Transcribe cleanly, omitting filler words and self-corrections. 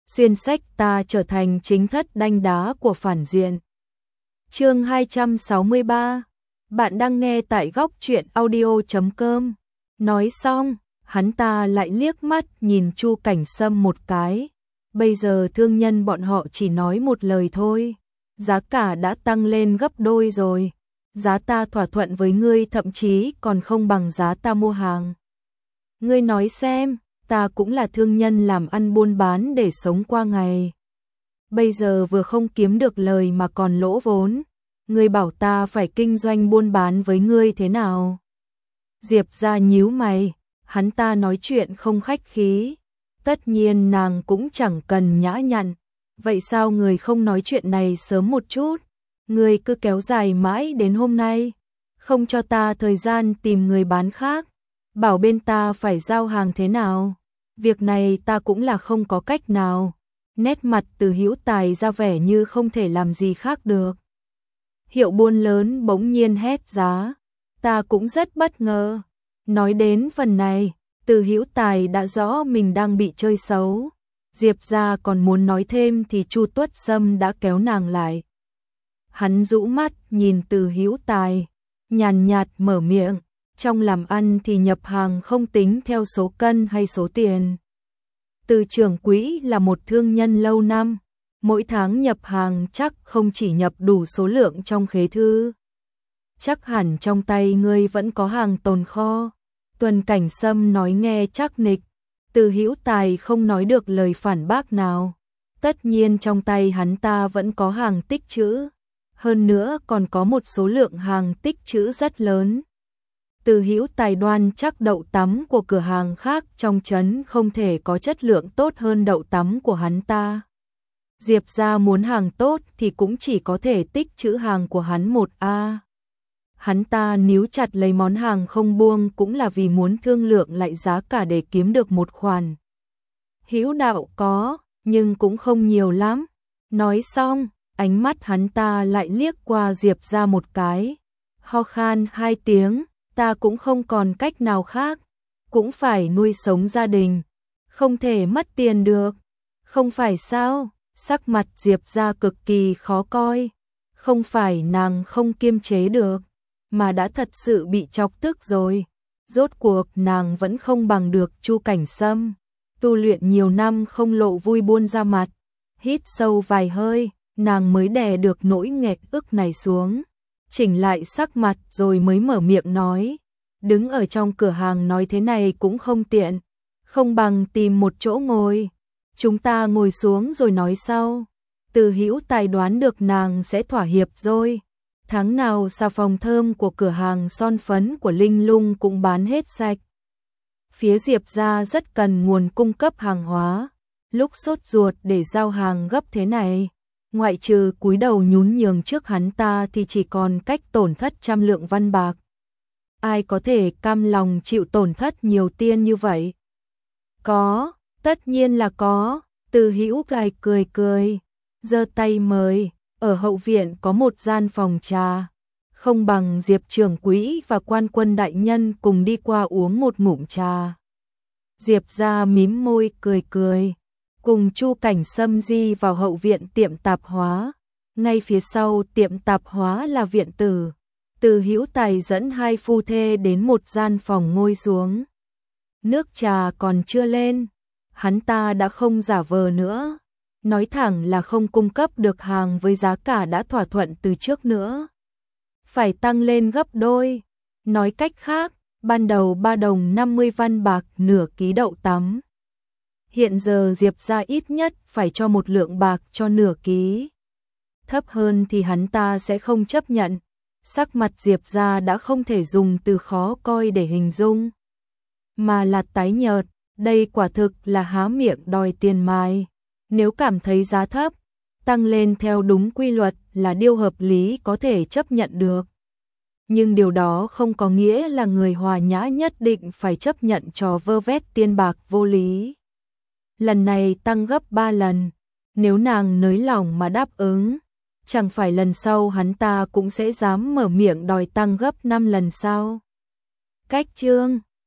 xuyên sách ta trở thành chính thất đanh đá của phản diện. Chương 263. Bạn đang nghe tại góc truyện audio.com. Nói xong, hắn ta lại liếc mắt nhìn Chu Cảnh Sâm một cái. Bây giờ thương nhân bọn họ chỉ nói một lời thôi. Giá cả đã tăng lên gấp đôi rồi. Giá ta thỏa thuận với ngươi thậm chí còn không bằng giá ta mua hàng. Ngươi nói xem, ta cũng là thương nhân làm ăn buôn bán để sống qua ngày. Bây giờ vừa không kiếm được lời mà còn lỗ vốn. Ngươi bảo ta phải kinh doanh buôn bán với ngươi thế nào? Diệp ra nhíu mày, hắn ta nói chuyện không khách khí. Tất nhiên nàng cũng chẳng cần nhã nhặn. Vậy sao người không nói chuyện này sớm một chút? Người cứ kéo dài mãi đến hôm nay. Không cho ta thời gian tìm người bán khác. Bảo bên ta phải giao hàng thế nào? Việc này ta cũng là không có cách nào. Nét mặt Từ Hữu Tài ra vẻ như không thể làm gì khác được. Hiệu buôn lớn bỗng nhiên hét giá. Ta cũng rất bất ngờ. Nói đến phần này, Từ Hữu Tài đã rõ mình đang bị chơi xấu. Diệp ra còn muốn nói thêm thì Chu Tuất Sâm đã kéo nàng lại. Hắn rũ mắt nhìn Từ Hữu Tài, nhàn nhạt mở miệng. Trong làm ăn thì nhập hàng không tính theo số cân hay số tiền. Từ trưởng quỹ là một thương nhân lâu năm. Mỗi tháng nhập hàng chắc không chỉ nhập đủ số lượng trong khế thư. Chắc hẳn trong tay ngươi vẫn có hàng tồn kho. Tuần Cảnh Sâm nói nghe chắc nịch. Từ Hữu Tài không nói được lời phản bác nào. Tất nhiên trong tay hắn ta vẫn có hàng tích trữ. Hơn nữa còn có một số lượng hàng tích trữ rất lớn. Từ Hữu Tài đoan chắc đậu tắm của cửa hàng khác trong trấn không thể có chất lượng tốt hơn đậu tắm của hắn ta. Diệp ra muốn hàng tốt thì cũng chỉ có thể tích trữ hàng của hắn một a. Hắn ta níu chặt lấy món hàng không buông cũng là vì muốn thương lượng lại giá cả để kiếm được một khoản. Hữu đạo có, nhưng cũng không nhiều lắm. Nói xong, ánh mắt hắn ta lại liếc qua Diệp ra một cái. Ho khan 2 tiếng, ta cũng không còn cách nào khác. Cũng phải nuôi sống gia đình. Không thể mất tiền được. Không phải sao? Sắc mặt Diệp ra cực kỳ khó coi. Không phải nàng không kiềm chế được, mà đã thật sự bị chọc tức rồi. Rốt cuộc nàng vẫn không bằng được Chu Cảnh Sâm. Tu luyện nhiều năm không lộ vui buôn ra mặt. Hít sâu vài hơi, nàng mới đè được nỗi nghẹt ức này xuống. Chỉnh lại sắc mặt rồi mới mở miệng nói. Đứng ở trong cửa hàng nói thế này cũng không tiện. Không bằng tìm một chỗ ngồi. Chúng ta ngồi xuống rồi nói sau. Từ Hữu Tài đoán được nàng sẽ thỏa hiệp rồi. Tháng nào xà phòng thơm của cửa hàng son phấn của Linh Lung cũng bán hết sạch. Phía Diệp ra rất cần nguồn cung cấp hàng hóa. Lúc sốt ruột để giao hàng gấp thế này, ngoại trừ cúi đầu nhún nhường trước hắn ta thì chỉ còn cách tổn thất 100 lượng văn bạc. Ai có thể cam lòng chịu tổn thất nhiều tiền như vậy? Có, tất nhiên là có. Từ Hữu Tài cười cười, giơ tay mời. Ở hậu viện có một gian phòng trà. Không bằng Diệp trưởng quỹ và Quan Quân đại nhân cùng đi qua uống một ngụm trà. Diệp ra mím môi cười cười. Cùng Chu Cảnh Sâm di vào hậu viện tiệm tạp hóa. Ngay phía sau tiệm tạp hóa là viện tử. Từ Hữu Tài dẫn hai phu thê đến một gian phòng ngồi xuống. Nước trà còn chưa lên. Hắn ta đã không giả vờ nữa. Nói thẳng là không cung cấp được hàng với giá cả đã thỏa thuận từ trước nữa. Phải tăng lên gấp đôi. Nói cách khác, ban đầu 3 đồng 50 văn bạc nửa ký đậu tắm. Hiện giờ Diệp ra ít nhất phải cho 1 lượng bạc cho nửa ký. Thấp hơn thì hắn ta sẽ không chấp nhận. Sắc mặt Diệp ra đã không thể dùng từ khó coi để hình dung, mà là tái nhợt. Đây quả thực là há miệng đòi tiền mai. Nếu cảm thấy giá thấp, tăng lên theo đúng quy luật là điều hợp lý có thể chấp nhận được. Nhưng điều đó không có nghĩa là người hòa nhã nhất định phải chấp nhận trò vơ vét tiền bạc vô lý. Lần này tăng gấp 3 lần, nếu nàng nới lòng mà đáp ứng, chẳng phải lần sau hắn ta cũng sẽ dám mở miệng đòi tăng gấp 5 lần sao? Cách chương